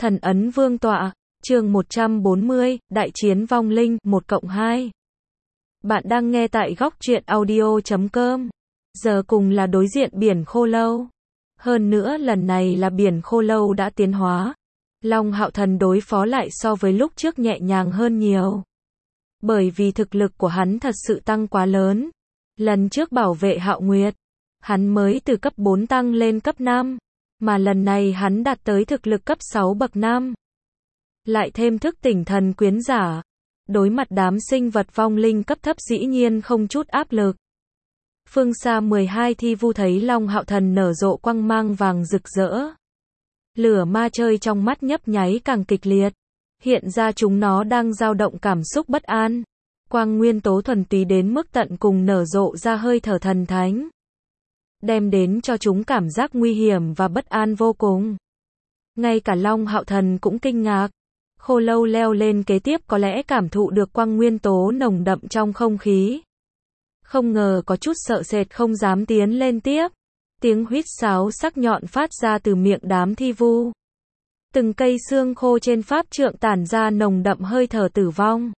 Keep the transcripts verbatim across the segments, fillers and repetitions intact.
Thần ấn vương tọa, chương một trăm bốn mươi, Đại chiến vong linh, một cộng hai. Bạn đang nghe tại góc truyện audio chấm com. Giờ cùng là đối diện biển Khô Lâu. Hơn nữa lần này là biển Khô Lâu đã tiến hóa. Long Hạo Thần đối phó lại so với lúc trước nhẹ nhàng hơn nhiều. Bởi vì thực lực của hắn thật sự tăng quá lớn. Lần trước bảo vệ Hạo Nguyệt, hắn mới từ cấp bốn tăng lên cấp năm. Mà lần này hắn đạt tới thực lực cấp sáu bậc năm. Lại thêm thức tỉnh thần quyến giả. Đối mặt đám sinh vật vong linh cấp thấp dĩ nhiên không chút áp lực. Phương xa mười hai thi vu thấy Long Hạo Thần nở rộ quang mang vàng rực rỡ. Lửa ma chơi trong mắt nhấp nháy càng kịch liệt. Hiện ra chúng nó đang dao động cảm xúc bất an. Quang nguyên tố thuần túy đến mức tận cùng nở rộ ra hơi thở thần thánh. Đem đến cho chúng cảm giác nguy hiểm và bất an vô cùng. Ngay cả Long Hạo Thần cũng kinh ngạc. Khô Lâu leo lên kế tiếp có lẽ cảm thụ được quang nguyên tố nồng đậm trong không khí. Không ngờ có chút sợ sệt không dám tiến lên tiếp. Tiếng huýt sáo sắc nhọn phát ra từ miệng đám thi vu. Từng cây xương khô trên pháp trượng tản ra nồng đậm hơi thở tử vong.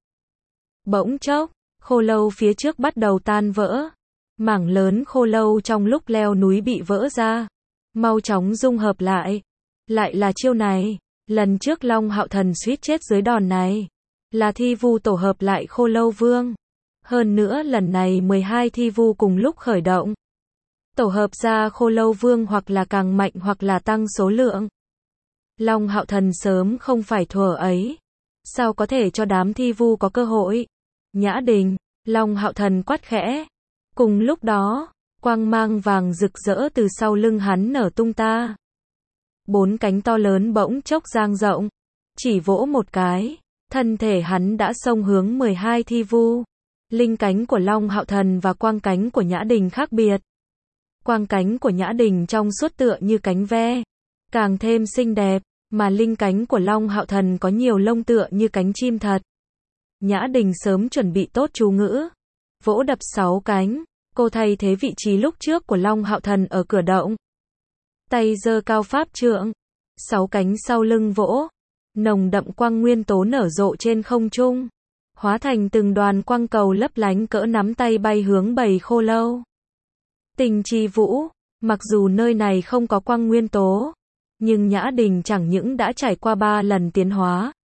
Bỗng chốc, Khô Lâu phía trước bắt đầu tan vỡ. Mảng lớn khô lâu trong lúc leo núi bị vỡ ra. Mau chóng dung hợp lại. Lại là chiêu này. Lần trước Long Hạo Thần suýt chết dưới đòn này. Là thi vu tổ hợp lại Khô Lâu Vương. Hơn nữa lần này mười hai thi vu cùng lúc khởi động. Tổ hợp ra Khô Lâu Vương hoặc là càng mạnh hoặc là tăng số lượng. Long Hạo Thần sớm không phải thuở ấy. Sao có thể cho đám thi vu có cơ hội? Nhã Đình, Long Hạo Thần quát khẽ. Cùng lúc đó, quang mang vàng rực rỡ từ sau lưng hắn nở tung ta. Bốn cánh to lớn bỗng chốc dang rộng. Chỉ vỗ một cái, thân thể hắn đã xông hướng mười hai thi vu. Linh cánh của Long Hạo Thần và quang cánh của Nhã Đình khác biệt. Quang cánh của Nhã Đình trong suốt tựa như cánh ve, càng thêm xinh đẹp, mà linh cánh của Long Hạo Thần có nhiều lông tựa như cánh chim thật. Nhã Đình sớm chuẩn bị tốt chú ngữ. Vỗ đập sáu cánh, cô thay thế vị trí lúc trước của Long Hạo Thần ở cửa động. Tay giơ cao pháp trượng, sáu cánh sau lưng vỗ, nồng đậm quang nguyên tố nở rộ trên không trung, hóa thành từng đoàn quang cầu lấp lánh cỡ nắm tay bay hướng bầy khô lâu. Tình Chi Vũ, mặc dù nơi này không có quang nguyên tố, nhưng Nhã Đình chẳng những đã trải qua ba lần tiến hóa.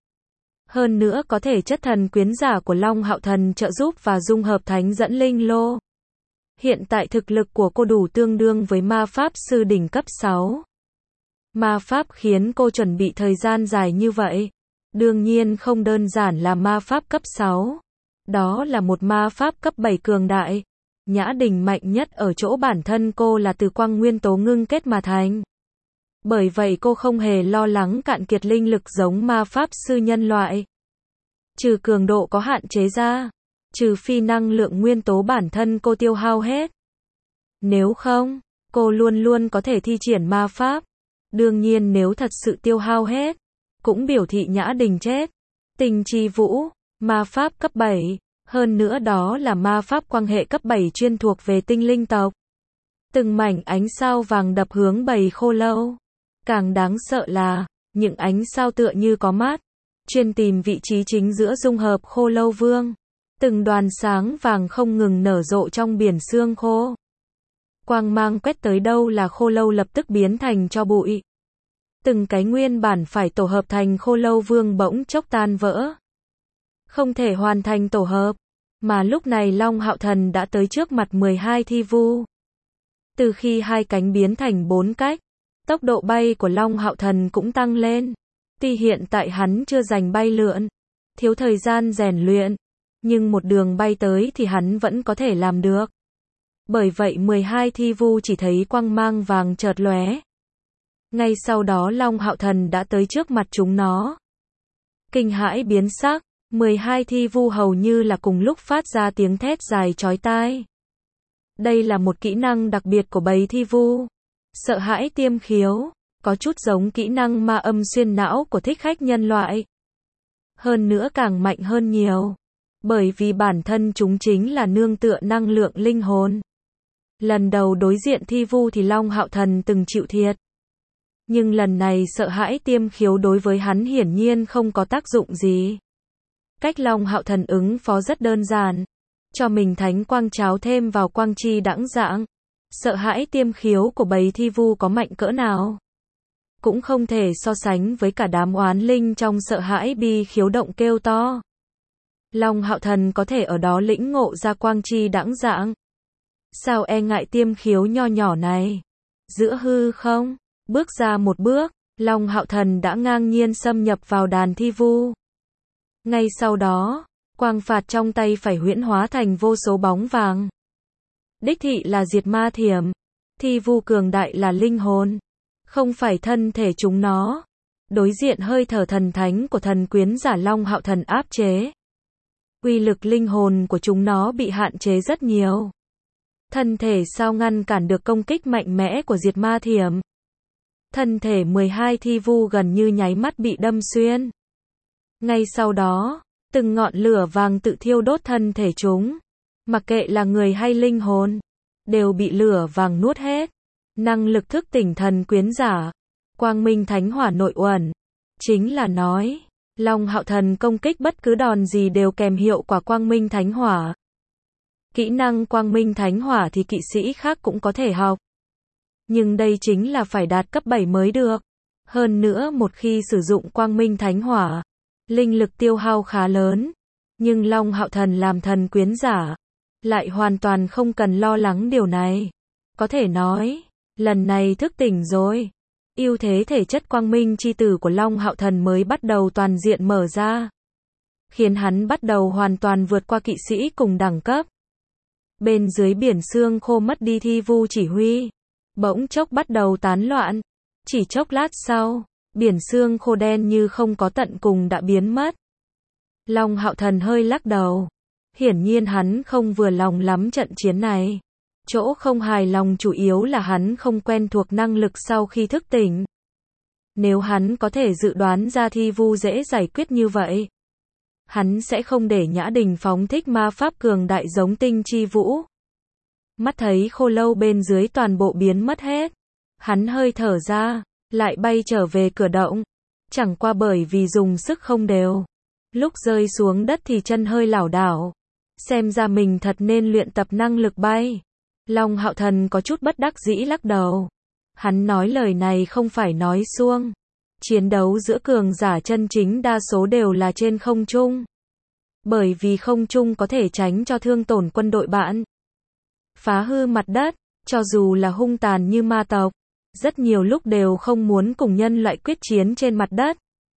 Hơn nữa có thể chất thần quyến giả của Long Hạo Thần trợ giúp và dung hợp thánh dẫn linh lô. Hiện tại thực lực của cô đủ tương đương với ma pháp sư đỉnh cấp sáu. Ma pháp khiến cô chuẩn bị thời gian dài như vậy. Đương nhiên không đơn giản là ma pháp cấp sáu. Đó là một ma pháp cấp bảy cường đại. Nhã Đình mạnh nhất ở chỗ bản thân cô là từ quang nguyên tố ngưng kết mà thành. Bởi vậy cô không hề lo lắng cạn kiệt linh lực giống ma pháp sư nhân loại. Trừ cường độ có hạn chế ra, trừ phi năng lượng nguyên tố bản thân cô tiêu hao hết. Nếu không, cô luôn luôn có thể thi triển ma pháp. Đương nhiên nếu thật sự tiêu hao hết, cũng biểu thị Nhã Đình chết. Tình Chi Vũ, ma pháp cấp bảy, hơn nữa đó là ma pháp quang hệ cấp bảy chuyên thuộc về tinh linh tộc. Từng mảnh ánh sao vàng đập hướng bầy khô lâu. Càng đáng sợ là, những ánh sao tựa như có mắt, chuyên tìm vị trí chính giữa dung hợp Khô Lâu Vương. Từng đoàn sáng vàng không ngừng nở rộ trong biển sương khô. Quang mang quét tới đâu là khô lâu lập tức biến thành tro bụi. Từng cái nguyên bản phải tổ hợp thành Khô Lâu Vương bỗng chốc tan vỡ. Không thể hoàn thành tổ hợp, mà lúc này Long Hạo Thần đã tới trước mặt mười hai thi vu. Từ khi hai cánh biến thành bốn cách, tốc độ bay của Long Hạo Thần cũng tăng lên. Tuy hiện tại hắn chưa giành bay lượn, thiếu thời gian rèn luyện, nhưng một đường bay tới thì hắn vẫn có thể làm được. Bởi vậy mười hai thi vu chỉ thấy quang mang vàng chợt lóe. Ngay sau đó Long Hạo Thần đã tới trước mặt chúng nó. Kinh hãi biến sắc, mười hai thi vu hầu như là cùng lúc phát ra tiếng thét dài chói tai. Đây là một kỹ năng đặc biệt của bầy thi vu. Sợ hãi tiêm khiếu, có chút giống kỹ năng ma âm xuyên não của thích khách nhân loại. Hơn nữa càng mạnh hơn nhiều. Bởi vì bản thân chúng chính là nương tựa năng lượng linh hồn. Lần đầu đối diện thi vu thì Long Hạo Thần từng chịu thiệt. Nhưng lần này sợ hãi tiêm khiếu đối với hắn hiển nhiên không có tác dụng gì. Cách Long Hạo Thần ứng phó rất đơn giản. Cho mình thánh quang cháo thêm vào quang chi đãng dạng. Sợ hãi tiêm khiếu của bầy thi vu có mạnh cỡ nào. Cũng không thể so sánh với cả đám oán linh trong sợ hãi bi khiếu động kêu to. Long Hạo Thần có thể ở đó lĩnh ngộ ra quang chi đãng dạng. Sao e ngại tiêm khiếu nho nhỏ này. Giữa hư không, bước ra một bước, Long Hạo Thần đã ngang nhiên xâm nhập vào đàn thi vu. Ngay sau đó, quang phạt trong tay phải huyễn hóa thành vô số bóng vàng. Đích thị là diệt ma thiểm. Thi vu cường đại là linh hồn. Không phải thân thể chúng nó. Đối diện hơi thở thần thánh của thần quyến giả Long Hạo Thần áp chế. Uy lực linh hồn của chúng nó bị hạn chế rất nhiều. Thân thể sao ngăn cản được công kích mạnh mẽ của diệt ma thiểm. Thân thể mười hai thi vu gần như nháy mắt bị đâm xuyên. Ngay sau đó, từng ngọn lửa vàng tự thiêu đốt thân thể chúng. Mặc kệ là người hay linh hồn, đều bị lửa vàng nuốt hết. Năng lực thức tỉnh thần quyến giả, quang minh thánh hỏa nội uẩn. Chính là nói, Long Hạo Thần công kích bất cứ đòn gì đều kèm hiệu quả quang minh thánh hỏa. Kỹ năng quang minh thánh hỏa thì kỵ sĩ khác cũng có thể học. Nhưng đây chính là phải đạt cấp bảy mới được. Hơn nữa một khi sử dụng quang minh thánh hỏa, linh lực tiêu hao khá lớn. Nhưng Long Hạo Thần làm thần quyến giả, lại hoàn toàn không cần lo lắng điều này. Có thể nói, lần này thức tỉnh rồi. Ưu thế thể chất quang minh chi tử của Long Hạo Thần mới bắt đầu toàn diện mở ra. Khiến hắn bắt đầu hoàn toàn vượt qua kỵ sĩ cùng đẳng cấp. Bên dưới biển xương khô mất đi thi vu chỉ huy. Bỗng chốc bắt đầu tán loạn. Chỉ chốc lát sau, biển xương khô đen như không có tận cùng đã biến mất. Long Hạo Thần hơi lắc đầu. Hiển nhiên hắn không vừa lòng lắm trận chiến này. Chỗ không hài lòng chủ yếu là hắn không quen thuộc năng lực sau khi thức tỉnh. Nếu hắn có thể dự đoán ra thi vu dễ giải quyết như vậy, hắn sẽ không để Nhã Đình phóng thích ma pháp cường đại giống tinh chi vũ. Mắt thấy khô lâu bên dưới toàn bộ biến mất hết. Hắn hơi thở ra, lại bay trở về cửa động. Chẳng qua bởi vì dùng sức không đều. Lúc rơi xuống đất thì chân hơi lảo đảo. Xem ra mình thật nên luyện tập năng lực bay. Long Hạo Thần có chút bất đắc dĩ lắc đầu. Hắn nói lời này không phải nói suông. Chiến đấu giữa cường giả chân chính đa số đều là trên không trung. Bởi vì không trung có thể tránh cho thương tổn quân đội bạn. Phá hư mặt đất, cho dù là hung tàn như ma tộc, rất nhiều lúc đều không muốn cùng nhân loại quyết chiến trên mặt đất.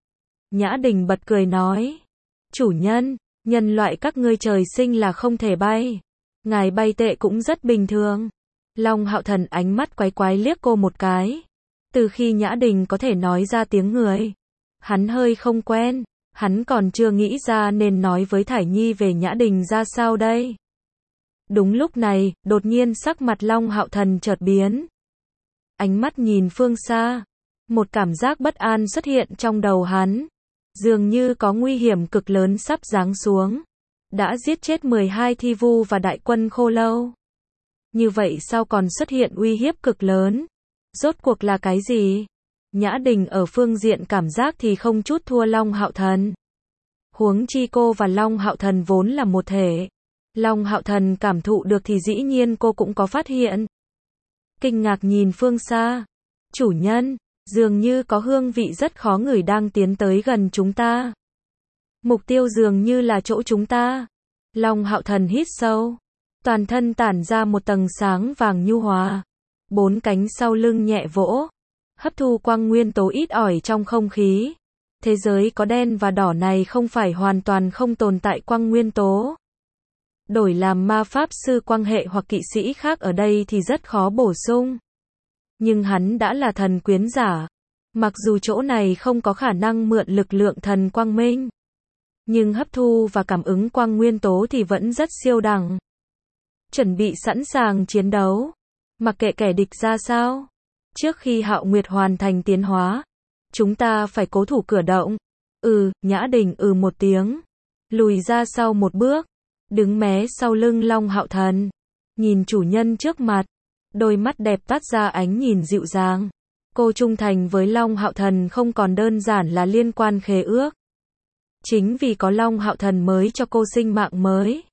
Nhã Đình bật cười nói. Chủ nhân, nhân loại các ngươi trời sinh là không thể bay. Ngài bay tệ cũng rất bình thường. Long Hạo Thần ánh mắt quái quái liếc cô một cái. Từ khi Nhã Đình có thể nói ra tiếng người, hắn hơi không quen. Hắn còn chưa nghĩ ra nên nói với Thải Nhi về Nhã Đình ra sao đây. Đúng lúc này, đột nhiên sắc mặt Long Hạo Thần chợt biến. Ánh mắt nhìn phương xa. Một cảm giác bất an xuất hiện trong đầu hắn. Dường như có nguy hiểm cực lớn sắp giáng xuống. Đã giết chết mười hai thi vu và đại quân khô lâu. Như vậy sao còn xuất hiện uy hiếp cực lớn? Rốt cuộc là cái gì? Nhã Đình ở phương diện cảm giác thì không chút thua Long Hạo Thần. Huống chi cô và Long Hạo Thần vốn là một thể. Long Hạo Thần cảm thụ được thì dĩ nhiên cô cũng có phát hiện. Kinh ngạc nhìn phương xa. Chủ nhân, dường như có hương vị rất khó ngửi đang tiến tới gần chúng ta. Mục tiêu dường như là chỗ chúng ta. Long Hạo Thần hít sâu. Toàn thân tản ra một tầng sáng vàng nhu hòa. Bốn cánh sau lưng nhẹ vỗ. Hấp thu quang nguyên tố ít ỏi trong không khí. Thế giới có đen và đỏ này không phải hoàn toàn không tồn tại quang nguyên tố. Đổi làm ma pháp sư quang hệ hoặc kỵ sĩ khác ở đây thì rất khó bổ sung. Nhưng hắn đã là thần quyến giả. Mặc dù chỗ này không có khả năng mượn lực lượng thần quang minh. Nhưng hấp thu và cảm ứng quang nguyên tố thì vẫn rất siêu đẳng. Chuẩn bị sẵn sàng chiến đấu. Mặc kệ kẻ địch ra sao. Trước khi Hạo Nguyệt hoàn thành tiến hóa, chúng ta phải cố thủ cửa động. Ừ, Nhã Đình ừ một tiếng. Lùi ra sau một bước. Đứng mé sau lưng Long Hạo Thần. Nhìn chủ nhân trước mặt. Đôi mắt đẹp toát ra ánh nhìn dịu dàng. Cô trung thành với Long Hạo Thần không còn đơn giản là liên quan khế ước. Chính vì có Long Hạo Thần mới cho cô sinh mạng mới.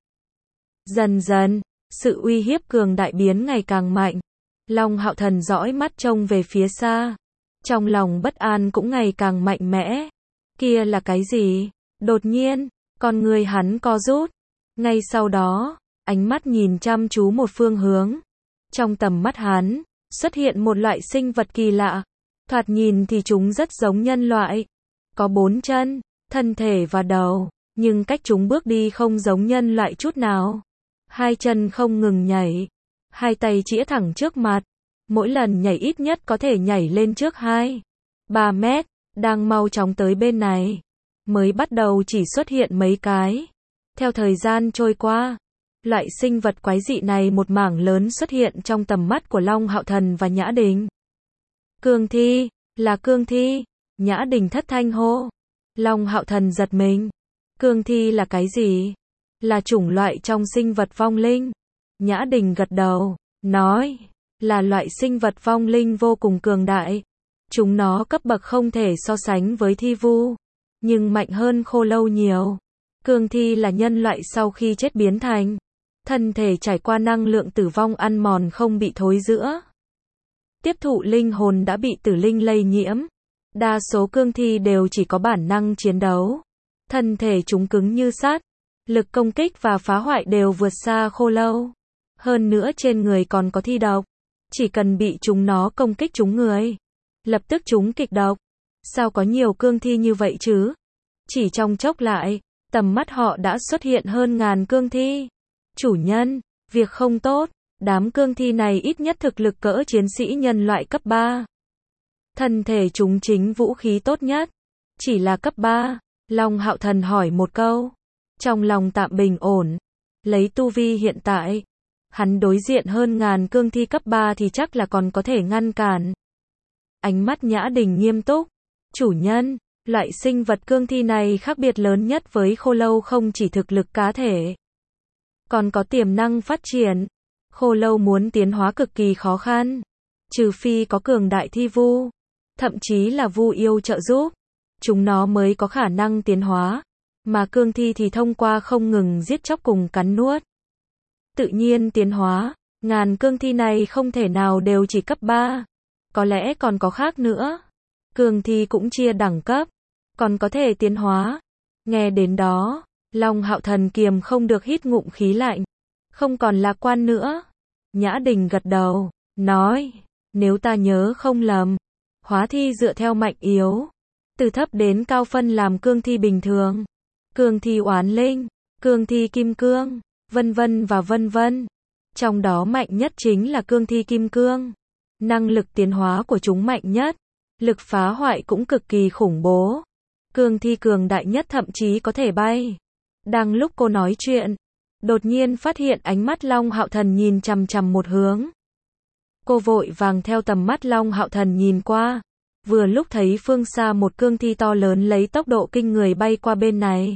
Dần dần, sự uy hiếp cường đại biến ngày càng mạnh. Long Hạo Thần dõi mắt trông về phía xa. Trong lòng bất an cũng ngày càng mạnh mẽ. Kia là cái gì? Đột nhiên, con người hắn co rút. Ngay sau đó, ánh mắt nhìn chăm chú một phương hướng. Trong tầm mắt hắn, xuất hiện một loại sinh vật kỳ lạ. Thoạt nhìn thì chúng rất giống nhân loại. Có bốn chân, thân thể và đầu, nhưng cách chúng bước đi không giống nhân loại chút nào. Hai chân không ngừng nhảy, hai tay chĩa thẳng trước mặt. Mỗi lần nhảy ít nhất có thể nhảy lên trước hai, ba mét, đang mau chóng tới bên này. Mới bắt đầu chỉ xuất hiện mấy cái. Theo thời gian trôi qua, loại sinh vật quái dị này một mảng lớn xuất hiện trong tầm mắt của Long Hạo Thần và Nhã Đình. Cương thi, là cương thi, Nhã Đình thất thanh hô. Long Hạo Thần giật mình. Cương thi là cái gì? Là chủng loại trong sinh vật vong linh. Nhã Đình gật đầu, nói, là loại sinh vật vong linh vô cùng cường đại. Chúng nó cấp bậc không thể so sánh với thi vu, nhưng mạnh hơn khô lâu nhiều. Cương thi là nhân loại sau khi chết biến thành. Thân thể trải qua năng lượng tử vong ăn mòn không bị thối rữa. Tiếp thụ linh hồn đã bị tử linh lây nhiễm. Đa số cương thi đều chỉ có bản năng chiến đấu. Thân thể chúng cứng như sắt. Lực công kích và phá hoại đều vượt xa khô lâu. Hơn nữa trên người còn có thi độc. Chỉ cần bị chúng nó công kích chúng người, lập tức chúng kịch độc. Sao có nhiều cương thi như vậy chứ? Chỉ trong chốc lại, tầm mắt họ đã xuất hiện hơn ngàn cương thi. Chủ nhân, việc không tốt. Đám cương thi này ít nhất thực lực cỡ chiến sĩ nhân loại cấp ba. Thân thể chúng chính vũ khí tốt nhất. Chỉ là cấp ba. Long Hạo Thần hỏi một câu. Trong lòng tạm bình ổn. Lấy tu vi hiện tại, hắn đối diện hơn ngàn cương thi cấp ba thì chắc là còn có thể ngăn cản. Ánh mắt Nhã Đình nghiêm túc. Chủ nhân, loại sinh vật cương thi này khác biệt lớn nhất với khô lâu không chỉ thực lực cá thể, còn có tiềm năng phát triển. Khô lâu muốn tiến hóa cực kỳ khó khăn. Trừ phi có cường đại thi vu, thậm chí là vu yêu trợ giúp, chúng nó mới có khả năng tiến hóa. Mà cương thi thì thông qua không ngừng giết chóc cùng cắn nuốt tự nhiên tiến hóa. Ngàn cương thi này không thể nào đều chỉ cấp ba. Có lẽ còn có khác nữa. Cương thi cũng chia đẳng cấp, còn có thể tiến hóa. Nghe đến đó, Long Hạo Thần kiềm không được hít ngụm khí lạnh. Không còn lạc quan nữa. Nhã Đình gật đầu, nói, nếu ta nhớ không lầm, hóa thi dựa theo mạnh yếu, từ thấp đến cao phân làm cương thi bình thường, cương thi oán linh, cương thi kim cương, vân vân và vân vân. Trong đó mạnh nhất chính là cương thi kim cương. Năng lực tiến hóa của chúng mạnh nhất, lực phá hoại cũng cực kỳ khủng bố. Cương thi cường đại nhất thậm chí có thể bay. Đang lúc cô nói chuyện, đột nhiên phát hiện ánh mắt Long Hạo Thần nhìn chằm chằm một hướng. Cô vội vàng theo tầm mắt Long Hạo Thần nhìn qua. Vừa lúc thấy phương xa một cương thi to lớn lấy tốc độ kinh người bay qua bên này.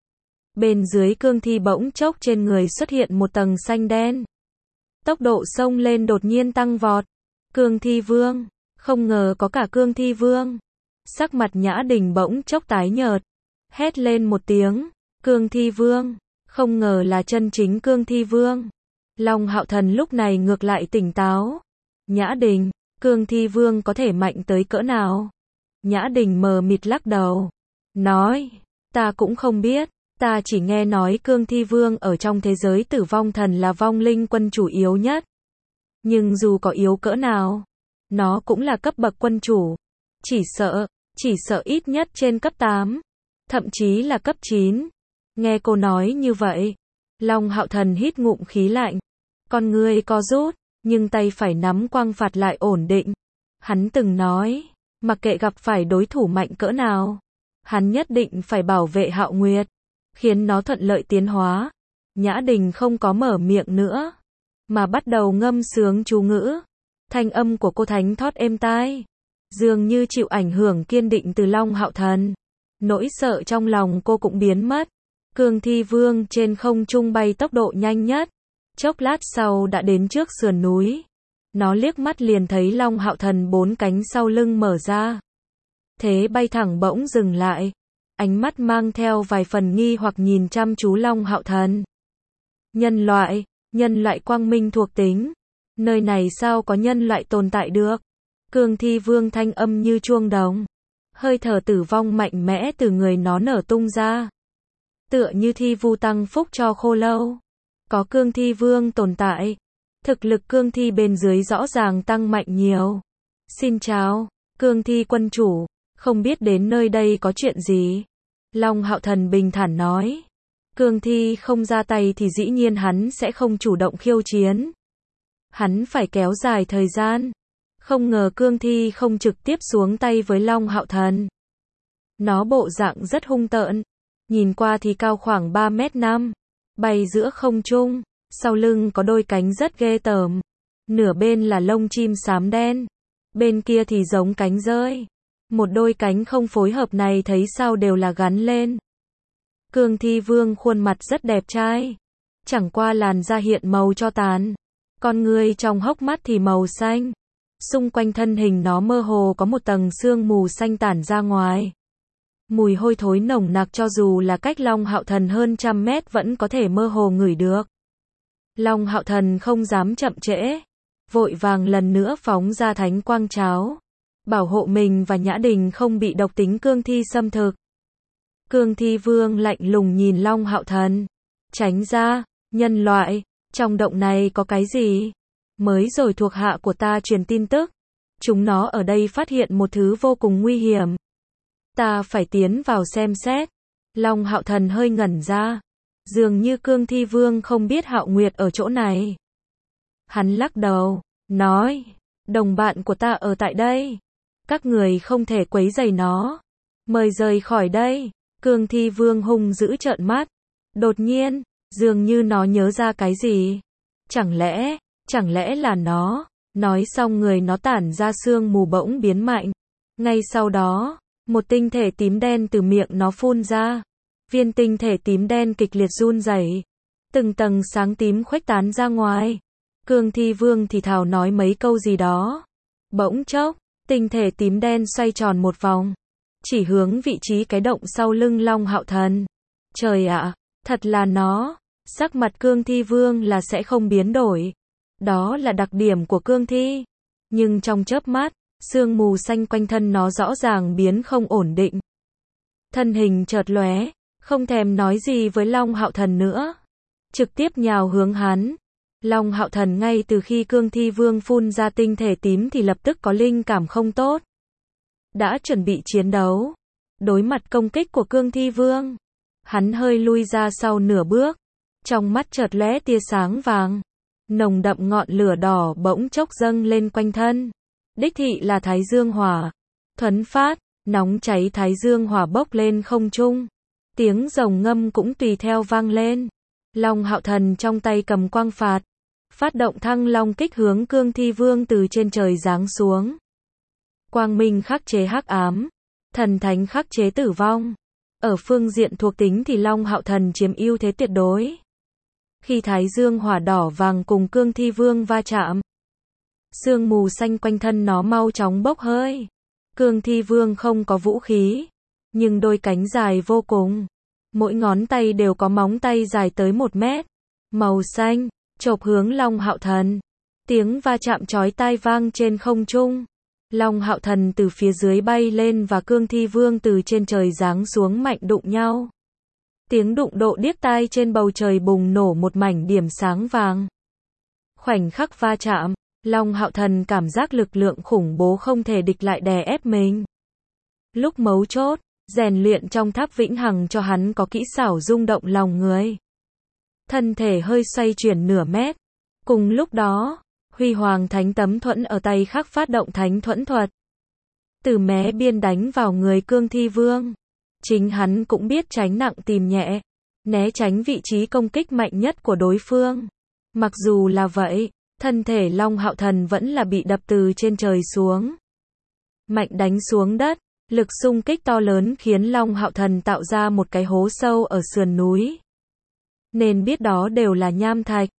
Bên dưới cương thi bỗng chốc trên người xuất hiện một tầng xanh đen. Tốc độ xông lên đột nhiên tăng vọt. Cương thi vương, không ngờ có cả cương thi vương. Sắc mặt Nhã Đình bỗng chốc tái nhợt, hét lên một tiếng, cương thi vương, không ngờ là chân chính cương thi vương. Long Hạo Thần lúc này ngược lại tỉnh táo. Nhã Đình, cương thi vương có thể mạnh tới cỡ nào? Nhã Đình mờ mịt lắc đầu, nói, ta cũng không biết, ta chỉ nghe nói cương thi vương ở trong thế giới tử vong thần là vong linh quân chủ yếu nhất. Nhưng dù có yếu cỡ nào, nó cũng là cấp bậc quân chủ. Chỉ sợ, chỉ sợ ít nhất trên cấp tám, thậm chí là cấp chín. Nghe cô nói như vậy, Long Hạo Thần hít ngụm khí lạnh, con người co rút, nhưng tay phải nắm quang phạt lại ổn định. Hắn từng nói, mặc kệ gặp phải đối thủ mạnh cỡ nào, hắn nhất định phải bảo vệ Hạo Nguyệt, khiến nó thuận lợi tiến hóa. Nhã Đình không có mở miệng nữa, mà bắt đầu ngâm sướng chú ngữ. Thanh âm của cô thánh thót êm tai, dường như chịu ảnh hưởng kiên định từ Long Hạo Thần. Nỗi sợ trong lòng cô cũng biến mất. Cương thi vương trên không trung bay tốc độ nhanh nhất, chốc lát sau đã đến trước sườn núi. Nó liếc mắt liền thấy Long Hạo Thần bốn cánh sau lưng mở ra. Thế bay thẳng bỗng dừng lại. Ánh mắt mang theo vài phần nghi hoặc nhìn chăm chú Long Hạo Thần. Nhân loại, nhân loại quang minh thuộc tính. Nơi này sao có nhân loại tồn tại được? Cương Thi Vương thanh âm như chuông đồng. Hơi thở tử vong mạnh mẽ từ người nó nở tung ra. Tựa như thi vu tăng phúc cho khô lâu. Có Cương Thi Vương tồn tại. Thực lực Cương Thi bên dưới rõ ràng tăng mạnh nhiều. Xin chào, Cương Thi quân chủ. Không biết đến nơi đây có chuyện gì? Long Hạo Thần bình thản nói. Cương Thi không ra tay thì dĩ nhiên hắn sẽ không chủ động khiêu chiến. Hắn phải kéo dài thời gian. Không ngờ Cương Thi không trực tiếp xuống tay với Long Hạo Thần. Nó bộ dạng rất hung tợn. Nhìn qua thì cao khoảng ba mét năm. Bay giữa không trung. Sau lưng có đôi cánh rất ghê tởm. Nửa bên là lông chim xám đen. Bên kia thì giống cánh rơi. Một đôi cánh không phối hợp này thấy sao đều là gắn lên. Cương Thi Vương khuôn mặt rất đẹp trai. Chẳng qua làn da hiện màu cho tàn. Con người trong hốc mắt thì màu xanh. Xung quanh thân hình nó mơ hồ có một tầng sương mù xanh tản ra ngoài. Mùi hôi thối nồng nặc cho dù là cách Long Hạo Thần hơn trăm mét vẫn có thể mơ hồ ngửi được. Long Hạo Thần không dám chậm trễ. Vội vàng lần nữa phóng ra thánh quang cháo. Bảo hộ mình và Nhã Đình không bị độc tính Cương Thi xâm thực. Cương Thi Vương lạnh lùng nhìn Long Hạo Thần. Tránh ra, nhân loại, trong động này có cái gì? Mới rồi thuộc hạ của ta truyền tin tức. Chúng nó ở đây phát hiện một thứ vô cùng nguy hiểm. Ta phải tiến vào xem xét. Long Hạo Thần hơi ngẩn ra. Dường như Cương Thi Vương không biết Hạo Nguyệt ở chỗ này. Hắn lắc đầu, nói, đồng bạn của ta ở tại đây. Các người không thể quấy rầy nó. Mời rời khỏi đây. Cương Thi Vương hung dữ trợn mắt. Đột nhiên, dường như nó nhớ ra cái gì. Chẳng lẽ, chẳng lẽ là nó. Nói xong người nó tản ra sương mù bỗng biến mạnh. Ngay sau đó, một tinh thể tím đen từ miệng nó phun ra. Viên tinh thể tím đen kịch liệt run rẩy. Từng tầng sáng tím khuếch tán ra ngoài. Cương Thi Vương thì thào nói mấy câu gì đó. Bỗng chốc, tinh thể tím đen xoay tròn một vòng. Chỉ hướng vị trí cái động sau lưng Long Hạo Thần. Trời ạ, thật là nó. Sắc mặt Cương Thi Vương là sẽ không biến đổi. Đó là đặc điểm của Cương Thi. Nhưng trong chớp mắt, sương mù xanh quanh thân nó rõ ràng biến không ổn định. Thân hình chợt lóe, không thèm nói gì với Long Hạo Thần nữa. Trực tiếp nhào hướng hắn. Long Hạo Thần ngay từ khi Cương Thi Vương phun ra tinh thể tím thì lập tức có linh cảm không tốt. Đã chuẩn bị chiến đấu. Đối mặt công kích của Cương Thi Vương. Hắn hơi lui ra sau nửa bước. Trong mắt chợt lóe tia sáng vàng. Nồng đậm ngọn lửa đỏ bỗng chốc dâng lên quanh thân. Đích thị là Thái Dương Hỏa. Thuấn phát, nóng cháy Thái Dương Hỏa bốc lên không trung. Tiếng rồng ngâm cũng tùy theo vang lên. Long Hạo Thần trong tay cầm quang phạt. Phát động thăng long kích hướng Cương Thi Vương từ trên trời giáng xuống. Quang minh khắc chế hắc ám. Thần thánh khắc chế tử vong. Ở phương diện thuộc tính thì Long Hạo Thần chiếm ưu thế tuyệt đối. Khi Thái Dương Hỏa đỏ vàng cùng Cương Thi Vương va chạm. Sương mù xanh quanh thân nó mau chóng bốc hơi. Cương Thi Vương không có vũ khí. Nhưng đôi cánh dài vô cùng. Mỗi ngón tay đều có móng tay dài tới một mét. Màu xanh, chộp hướng Long Hạo Thần. Tiếng va chạm chói tai vang trên không trung. Long Hạo Thần từ phía dưới bay lên và Cương Thi Vương từ trên trời giáng xuống mạnh đụng nhau. Tiếng đụng độ điếc tai trên bầu trời bùng nổ một mảnh điểm sáng vàng. Khoảnh khắc va chạm, Long Hạo Thần cảm giác lực lượng khủng bố không thể địch lại đè ép mình. Lúc mấu chốt, rèn luyện trong tháp vĩnh hằng cho hắn có kỹ xảo rung động lòng người. Thân thể hơi xoay chuyển nửa mét. Cùng lúc đó, Huy Hoàng Thánh Tấm Thuẫn ở tay khắc phát động Thánh Thuẫn thuật. Từ mé biên đánh vào người Cương Thi Vương. Chính hắn cũng biết tránh nặng tìm nhẹ. Né tránh vị trí công kích mạnh nhất của đối phương. Mặc dù là vậy, thân thể Long Hạo Thần vẫn là bị đập từ trên trời xuống. Mạnh đánh xuống đất. Lực xung kích to lớn khiến Long Hạo Thần tạo ra một cái hố sâu ở sườn núi. Nên biết đó đều là nham thạch.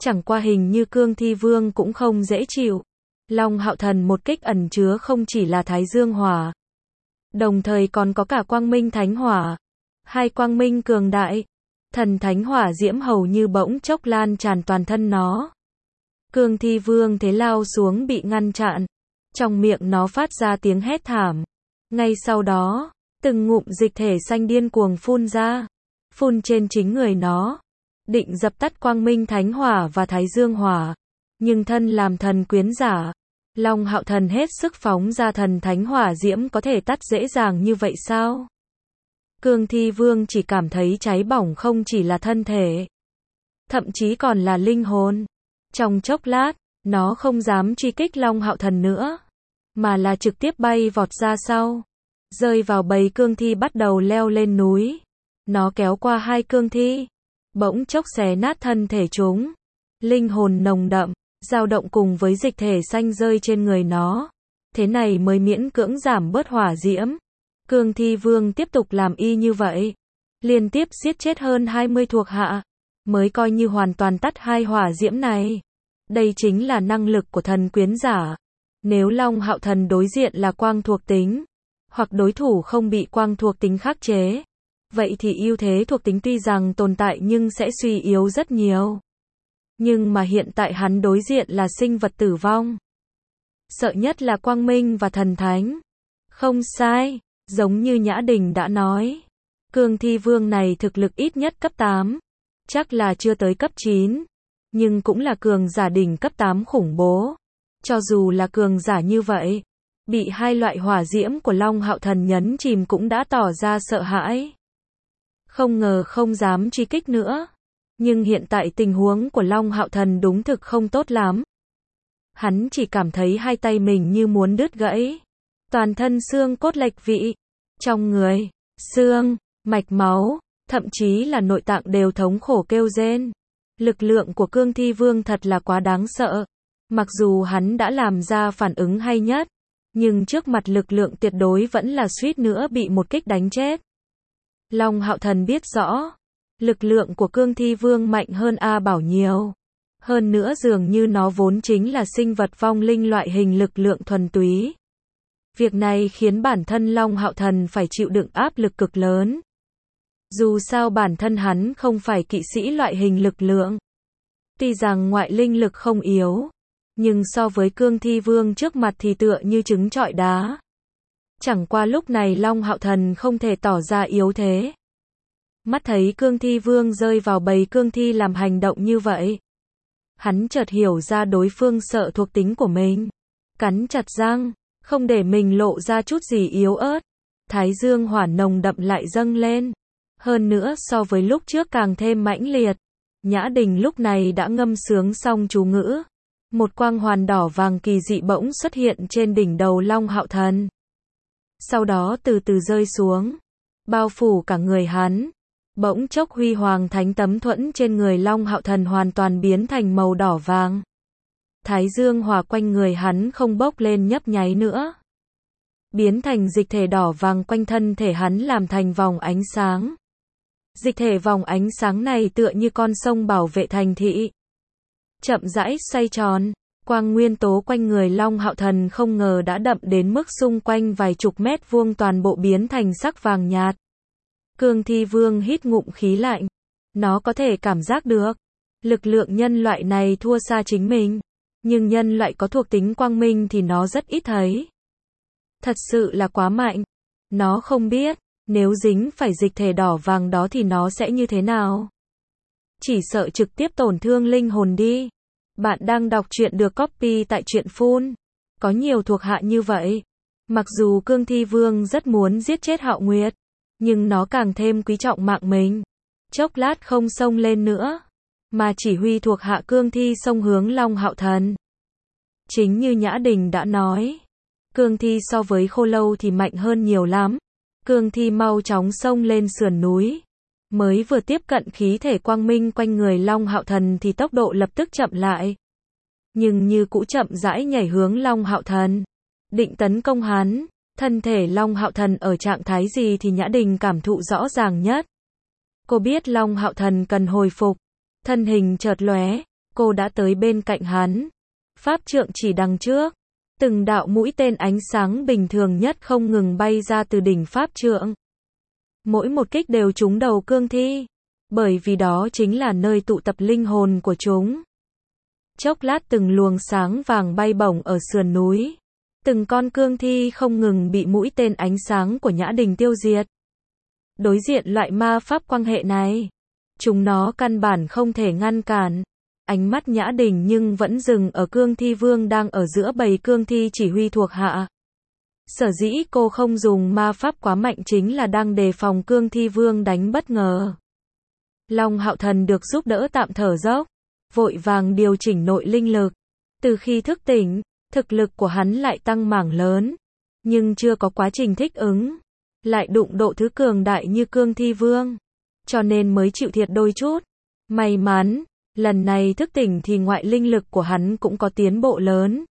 Chẳng qua hình như Cương Thi Vương cũng không dễ chịu. Long Hạo Thần một kích ẩn chứa không chỉ là Thái Dương Hỏa, đồng thời còn có cả Quang Minh Thánh Hỏa. Hai quang minh cường đại, thần thánh hỏa diễm hầu như bỗng chốc lan tràn toàn thân nó. Cương Thi Vương thế lao xuống bị ngăn chặn, trong miệng nó phát ra tiếng hét thảm. Ngay sau đó, từng ngụm dịch thể xanh điên cuồng phun ra, phun trên chính người nó, định dập tắt Quang Minh Thánh Hỏa và Thái Dương Hỏa. Nhưng thân làm thần quyến giả, Long Hạo Thần hết sức phóng ra thần thánh hỏa diễm có thể tắt dễ dàng như vậy sao? Cương Thi Vương chỉ cảm thấy cháy bỏng không chỉ là thân thể, thậm chí còn là linh hồn. Trong chốc lát, nó không dám truy kích Long Hạo Thần nữa, mà là trực tiếp bay vọt ra sau, rơi vào bầy cương thi bắt đầu leo lên núi. Nó kéo qua hai cương thi, bỗng chốc xé nát thân thể chúng. Linh hồn nồng đậm, dao động cùng với dịch thể xanh rơi trên người nó. Thế này mới miễn cưỡng giảm bớt hỏa diễm. Cương Thi Vương tiếp tục làm y như vậy, liên tiếp giết chết hơn hai mươi thuộc hạ, mới coi như hoàn toàn tắt hai hỏa diễm này. Đây chính là năng lực của thần quyến giả. Nếu Long Hạo Thần đối diện là quang thuộc tính, hoặc đối thủ không bị quang thuộc tính khắc chế, vậy thì ưu thế thuộc tính tuy rằng tồn tại nhưng sẽ suy yếu rất nhiều. Nhưng mà hiện tại hắn đối diện là sinh vật tử vong. Sợ nhất là quang minh và thần thánh. Không sai, giống như Nhã Đình đã nói, Cương Thi Vương này thực lực ít nhất cấp tám, chắc là chưa tới cấp chín, nhưng cũng là cường giả đỉnh cấp tám khủng bố. Cho dù là cường giả như vậy, bị hai loại hỏa diễm của Long Hạo Thần nhấn chìm cũng đã tỏ ra sợ hãi. Không ngờ không dám truy kích nữa. Nhưng hiện tại tình huống của Long Hạo Thần đúng thực không tốt lắm. Hắn chỉ cảm thấy hai tay mình như muốn đứt gãy. Toàn thân xương cốt lệch vị. Trong người, xương, mạch máu, thậm chí là nội tạng đều thống khổ kêu rên. Lực lượng của Cương Thi Vương thật là quá đáng sợ. Mặc dù hắn đã làm ra phản ứng hay nhất, nhưng trước mặt lực lượng tuyệt đối vẫn là suýt nữa bị một kích đánh chết. Long Hạo Thần biết rõ, lực lượng của Cương Thi Vương mạnh hơn A Bảo nhiều. Hơn nữa dường như nó vốn chính là sinh vật vong linh loại hình lực lượng thuần túy. Việc này khiến bản thân Long Hạo Thần phải chịu đựng áp lực cực lớn. Dù sao bản thân hắn không phải kỵ sĩ loại hình lực lượng. Tuy rằng ngoại linh lực không yếu, nhưng so với Cương Thi Vương trước mặt thì tựa như trứng trọi đá. Chẳng qua lúc này Long Hạo Thần không thể tỏ ra yếu thế. Mắt thấy Cương Thi Vương rơi vào bầy cương thi làm hành động như vậy, hắn chợt hiểu ra đối phương sợ thuộc tính của mình. Cắn chặt răng, không để mình lộ ra chút gì yếu ớt. Thái Dương hỏa nồng đậm lại dâng lên. Hơn nữa so với lúc trước càng thêm mãnh liệt. Nhã Đình lúc này đã ngâm sướng xong chú ngữ. Một quang hoàn đỏ vàng kỳ dị bỗng xuất hiện trên đỉnh đầu Long Hạo Thần. Sau đó từ từ rơi xuống, bao phủ cả người hắn. Bỗng chốc huy hoàng thánh tấm thuẫn trên người Long Hạo Thần hoàn toàn biến thành màu đỏ vàng. Thái Dương hỏa quanh người hắn không bốc lên nhấp nháy nữa, biến thành dịch thể đỏ vàng quanh thân thể hắn làm thành vòng ánh sáng. Dịch thể vòng ánh sáng này tựa như con sông bảo vệ thành thị, chậm rãi xoay tròn. Quang nguyên tố quanh người Long Hạo Thần không ngờ đã đậm đến mức xung quanh vài chục mét vuông toàn bộ biến thành sắc vàng nhạt. Cương Thi Vương hít ngụm khí lạnh. Nó có thể cảm giác được lực lượng nhân loại này thua xa chính mình, nhưng nhân loại có thuộc tính quang minh thì nó rất ít thấy. Thật sự là quá mạnh. Nó không biết, nếu dính phải dịch thể đỏ vàng đó thì nó sẽ như thế nào. Chỉ sợ trực tiếp tổn thương linh hồn đi. Bạn đang đọc truyện được copy tại truyện phun. Có nhiều thuộc hạ như vậy. Mặc dù Cương Thi Vương rất muốn giết chết Hạo Nguyệt, nhưng nó càng thêm quý trọng mạng mình. Chốc lát không xông lên nữa, mà chỉ huy thuộc hạ Cương Thi xông hướng Long Hạo Thần. Chính như Nhã Đình đã nói, Cương Thi so với Khô Lâu thì mạnh hơn nhiều lắm. Cương Thi mau chóng xông lên sườn núi. Mới vừa tiếp cận khí thể quang minh quanh người Long Hạo Thần thì tốc độ lập tức chậm lại. Nhưng như cũ chậm rãi nhảy hướng Long Hạo Thần, định tấn công hắn. Thân thể Long Hạo Thần ở trạng thái gì thì Nhã Đình cảm thụ rõ ràng nhất. Cô biết Long Hạo Thần cần hồi phục. Thân hình chợt lóe, cô đã tới bên cạnh hắn. Pháp trượng chỉ đằng trước. Từng đạo mũi tên ánh sáng bình thường nhất không ngừng bay ra từ đỉnh pháp trượng. Mỗi một kích đều trúng đầu cương thi. Bởi vì đó chính là nơi tụ tập linh hồn của chúng. Chốc lát từng luồng sáng vàng bay bổng ở sườn núi. Từng con cương thi không ngừng bị mũi tên ánh sáng của Nhã Đình tiêu diệt. Đối diện loại ma pháp quang hệ này, chúng nó căn bản không thể ngăn cản. Ánh mắt Nhã Đình nhưng vẫn dừng ở cương thi vương đang ở giữa bầy cương thi chỉ huy thuộc hạ. Sở dĩ cô không dùng ma pháp quá mạnh chính là đang đề phòng cương thi vương đánh bất ngờ. Long Hạo Thần được giúp đỡ tạm thở dốc, vội vàng điều chỉnh nội linh lực. Từ khi thức tỉnh, thực lực của hắn lại tăng mảng lớn, nhưng chưa có quá trình thích ứng, lại đụng độ thứ cường đại như cương thi vương, cho nên mới chịu thiệt đôi chút. May mắn, lần này thức tỉnh thì ngoại linh lực của hắn cũng có tiến bộ lớn.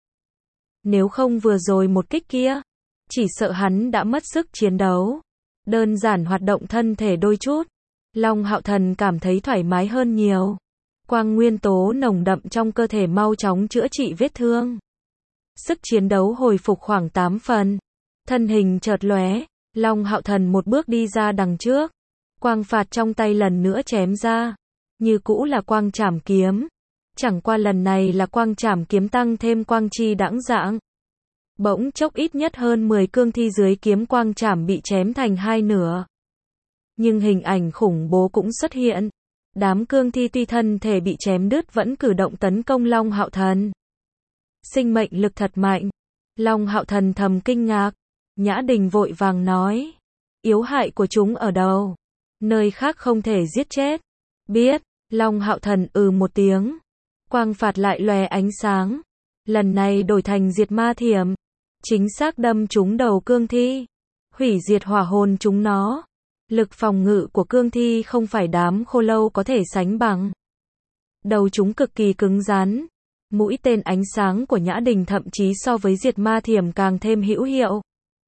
Nếu không vừa rồi một kích kia, chỉ sợ hắn đã mất sức chiến đấu. Đơn giản hoạt động thân thể đôi chút, Long Hạo Thần cảm thấy thoải mái hơn nhiều. Quang nguyên tố nồng đậm trong cơ thể mau chóng chữa trị vết thương. Sức chiến đấu hồi phục khoảng tám phần. Thân hình chợt lóe, Long Hạo Thần một bước đi ra đằng trước. Quang phạt trong tay lần nữa chém ra. Như cũ là quang trảm kiếm. Chẳng qua lần này là quang trảm kiếm tăng thêm quang chi đãng dạng. Bỗng chốc ít nhất hơn mười cương thi dưới kiếm quang trảm bị chém thành hai nửa. Nhưng hình ảnh khủng bố cũng xuất hiện. Đám cương thi tuy thân thể bị chém đứt vẫn cử động tấn công Long Hạo Thần. Sinh mệnh lực thật mạnh. Long Hạo Thần thầm kinh ngạc. Nhã Đình vội vàng nói. Yếu hại của chúng ở đâu? Nơi khác không thể giết chết. Biết. Long Hạo Thần ừ một tiếng. Quang phạt lại lóe ánh sáng. Lần này đổi thành diệt ma thiểm. Chính xác đâm trúng đầu cương thi. Hủy diệt hỏa hồn chúng nó. Lực phòng ngự của cương thi không phải đám khô lâu có thể sánh bằng. Đầu chúng cực kỳ cứng rắn. Mũi tên ánh sáng của Nhã Đình thậm chí so với diệt ma thiểm càng thêm hữu hiệu.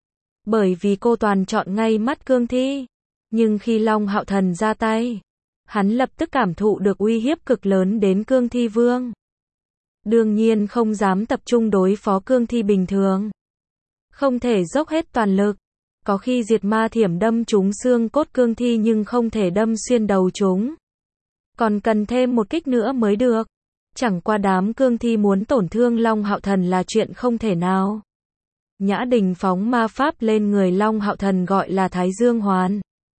Bởi vì cô toàn chọn ngay mắt cương thi. Nhưng khi Long Hạo Thần ra tay, hắn lập tức cảm thụ được uy hiếp cực lớn đến cương thi vương. Đương nhiên không dám tập trung đối phó cương thi bình thường. Không thể dốc hết toàn lực. Có khi diệt ma thiểm đâm trúng xương cốt cương thi nhưng không thể đâm xuyên đầu chúng. Còn cần thêm một kích nữa mới được. Chẳng qua đám cương thi muốn tổn thương Long Hạo Thần là chuyện không thể nào. Nhã Đình phóng ma pháp lên người Long Hạo Thần gọi là Thái Dương Hoàn.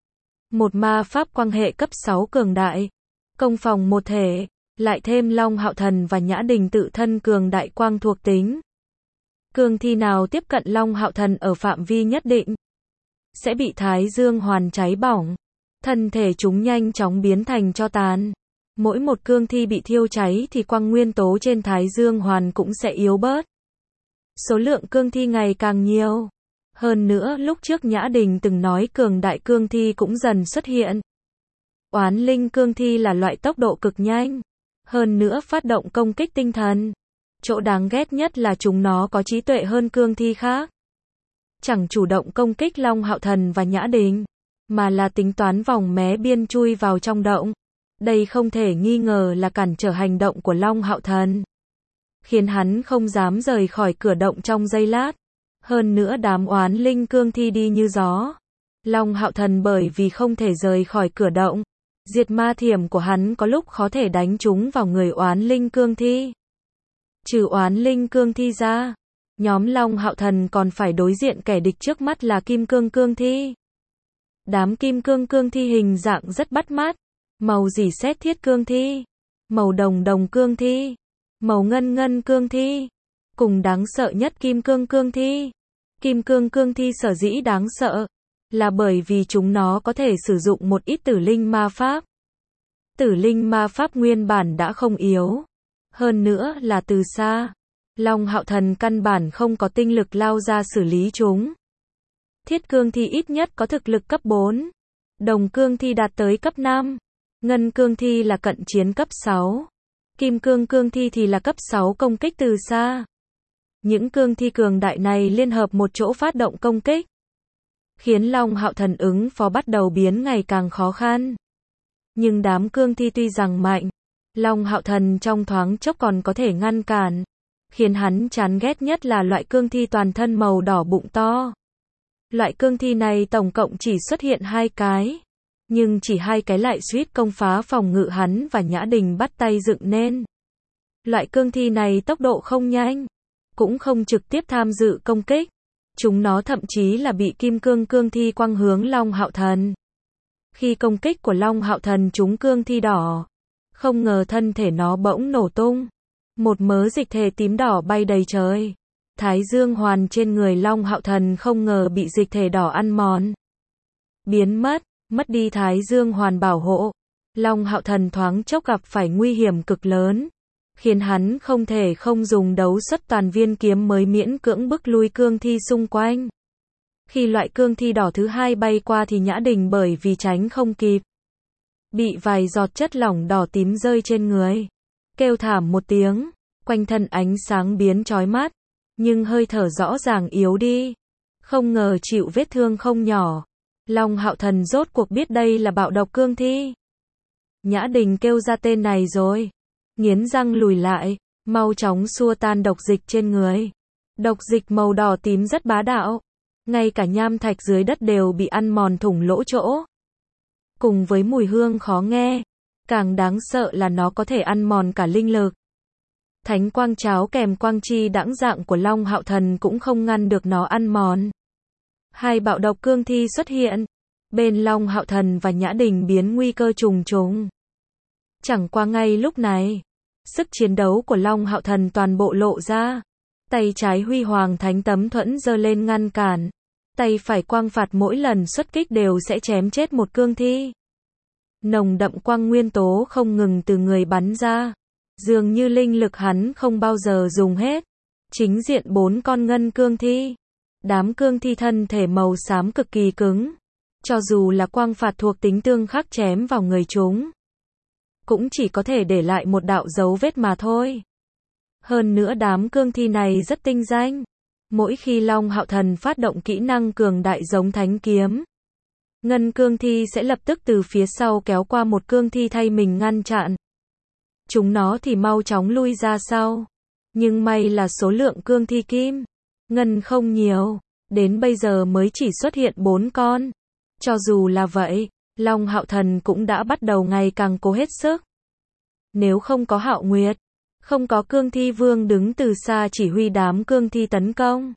Một ma pháp quang hệ cấp sáu cường đại. Công phòng một thể. Lại thêm Long Hạo Thần và Nhã Đình tự thân cường đại quang thuộc tính. Cương thi nào tiếp cận Long Hạo Thần ở phạm vi nhất định sẽ bị Thái Dương Hoàn cháy bỏng. Thân thể chúng nhanh chóng biến thành tro tàn. Mỗi một cương thi bị thiêu cháy thì quang nguyên tố trên Thái Dương Hoàn cũng sẽ yếu bớt. Số lượng cương thi ngày càng nhiều. Hơn nữa lúc trước Nhã Đình từng nói cường đại cương thi cũng dần xuất hiện. Oán linh cương thi là loại tốc độ cực nhanh. Hơn nữa phát động công kích tinh thần. Chỗ đáng ghét nhất là chúng nó có trí tuệ hơn cương thi khác. Chẳng chủ động công kích Long Hạo Thần và Nhã Đình, mà là tính toán vòng mé biên chui vào trong động. Đây không thể nghi ngờ là cản trở hành động của Long Hạo Thần, khiến hắn không dám rời khỏi cửa động trong giây lát. Hơn nữa đám oán linh cương thi đi như gió. Long Hạo Thần bởi vì không thể rời khỏi cửa động, diệt ma thiểm của hắn có lúc khó thể đánh trúng vào người oán linh cương thi. Trừ oán linh cương thi ra, nhóm Long Hạo Thần còn phải đối diện kẻ địch trước mắt là kim cương cương thi. Đám kim cương cương thi hình dạng rất bắt mắt. Màu rỉ sét thiết cương thi, màu đồng đồng cương thi, màu ngân ngân cương thi, cùng đáng sợ nhất kim cương cương thi. Kim cương cương thi sở dĩ đáng sợ, là bởi vì chúng nó có thể sử dụng một ít tử linh ma pháp. Tử linh ma pháp nguyên bản đã không yếu. Hơn nữa là từ xa, Long Hạo Thần căn bản không có tinh lực lao ra xử lý chúng. Thiết cương thi ít nhất có thực lực cấp bốn. Đồng cương thi đạt tới cấp năm. Ngân cương thi là cận chiến cấp sáu. Kim cương cương thi thì là cấp sáu công kích từ xa. Những cương thi cường đại này liên hợp một chỗ phát động công kích, khiến Long Hạo Thần ứng phó bắt đầu biến ngày càng khó khăn. Nhưng đám cương thi tuy rằng mạnh, Long Hạo Thần trong thoáng chốc còn có thể ngăn cản. Khiến hắn chán ghét nhất là loại cương thi toàn thân màu đỏ bụng to. Loại cương thi này tổng cộng chỉ xuất hiện hai cái. Nhưng chỉ hai cái lại suýt công phá phòng ngự hắn và Nhã Đình bắt tay dựng nên. Loại cương thi này tốc độ không nhanh, cũng không trực tiếp tham dự công kích. Chúng nó thậm chí là bị kim cương cương thi quăng hướng Long Hạo Thần. Khi công kích của Long Hạo Thần trúng cương thi đỏ, không ngờ thân thể nó bỗng nổ tung. Một mớ dịch thể tím đỏ bay đầy trời. Thái dương hoàn trên người Long Hạo Thần không ngờ bị dịch thể đỏ ăn mòn. Biến mất, mất đi thái dương hoàn bảo hộ. Long Hạo Thần thoáng chốc gặp phải nguy hiểm cực lớn. Khiến hắn không thể không dùng đấu xuất toàn viên kiếm mới miễn cưỡng bức lui cương thi xung quanh. Khi loại cương thi đỏ thứ hai bay qua thì Nhã Đình bởi vì tránh không kịp. Bị vài giọt chất lỏng đỏ tím rơi trên người. Kêu thảm một tiếng, quanh thân ánh sáng biến chói mắt. Nhưng hơi thở rõ ràng yếu đi. Không ngờ chịu vết thương không nhỏ. Long Hạo Thần rốt cuộc biết đây là bạo độc cương thi. Nhã Đình kêu ra tên này rồi. Nghiến răng lùi lại, mau chóng xua tan độc dịch trên người. Độc dịch màu đỏ tím rất bá đạo. Ngay cả nham thạch dưới đất đều bị ăn mòn thủng lỗ chỗ. Cùng với mùi hương khó nghe, càng đáng sợ là nó có thể ăn mòn cả linh lực. Thánh quang cháo kèm quang chi đãng dạng của Long Hạo Thần cũng không ngăn được nó ăn mòn. Hai bạo độc cương thi xuất hiện. Bên Long Hạo Thần và Nhã Đình biến nguy cơ trùng trùng. Chẳng qua ngay lúc này, sức chiến đấu của Long Hạo Thần toàn bộ lộ ra. Tay trái huy hoàng thánh tấm thuẫn giơ lên ngăn cản. Tay phải quang phạt mỗi lần xuất kích đều sẽ chém chết một cương thi. Nồng đậm quang nguyên tố không ngừng từ người bắn ra. Dường như linh lực hắn không bao giờ dùng hết. Chính diện bốn con ngân cương thi. Đám cương thi thân thể màu xám cực kỳ cứng. Cho dù là quang phạt thuộc tính tương khắc chém vào người chúng, cũng chỉ có thể để lại một đạo dấu vết mà thôi. Hơn nữa đám cương thi này rất tinh danh. Mỗi khi Long Hạo Thần phát động kỹ năng cường đại giống thánh kiếm, ngân cương thi sẽ lập tức từ phía sau kéo qua một cương thi thay mình ngăn chặn. Chúng nó thì mau chóng lui ra sau. Nhưng may là số lượng cương thi kim, ngân không nhiều. Đến bây giờ mới chỉ xuất hiện bốn con. Cho dù là vậy, Long Hạo Thần cũng đã bắt đầu ngày càng cố hết sức. Nếu không có Hạo Nguyệt, không có cương thi vương đứng từ xa chỉ huy đám cương thi tấn công,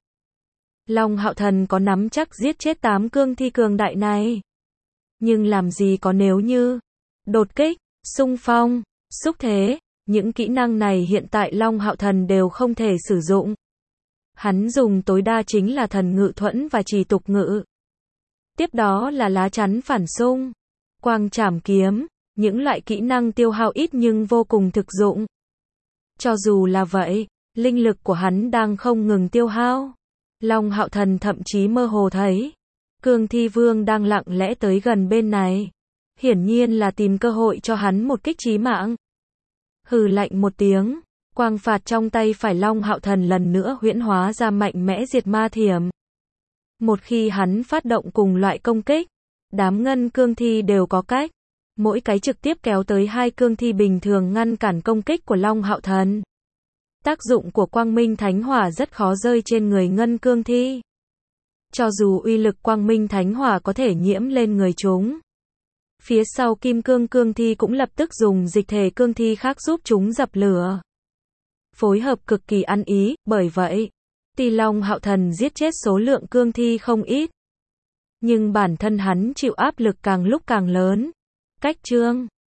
Long Hạo Thần có nắm chắc giết chết tám cương thi cường đại này. Nhưng làm gì có nếu như đột kích, xung phong, xúc thế, những kỹ năng này hiện tại Long Hạo Thần đều không thể sử dụng. Hắn dùng tối đa chính là thần ngự thuẫn và trì tục ngự. Tiếp đó là lá chắn phản xung, quang trảm kiếm, những loại kỹ năng tiêu hao ít nhưng vô cùng thực dụng. Cho dù là vậy, linh lực của hắn đang không ngừng tiêu hao. Long Hạo Thần thậm chí mơ hồ thấy cương thi vương đang lặng lẽ tới gần bên này. Hiển nhiên là tìm cơ hội cho hắn một kích chí mạng. Hừ lạnh một tiếng, quang phạt trong tay phải Long Hạo Thần lần nữa huyễn hóa ra mạnh mẽ diệt ma thiểm. Một khi hắn phát động cùng loại công kích, đám ngân cương thi đều có cách. Mỗi cái trực tiếp kéo tới hai cương thi bình thường ngăn cản công kích của Long Hạo Thần. Tác dụng của quang minh thánh hỏa rất khó rơi trên người ngân cương thi. Cho dù uy lực quang minh thánh hỏa có thể nhiễm lên người chúng, phía sau kim cương cương thi cũng lập tức dùng dịch thể cương thi khác giúp chúng dập lửa. Phối hợp cực kỳ ăn ý, bởi vậy, tuy Long Hạo Thần giết chết số lượng cương thi không ít, nhưng bản thân hắn chịu áp lực càng lúc càng lớn. Cách chương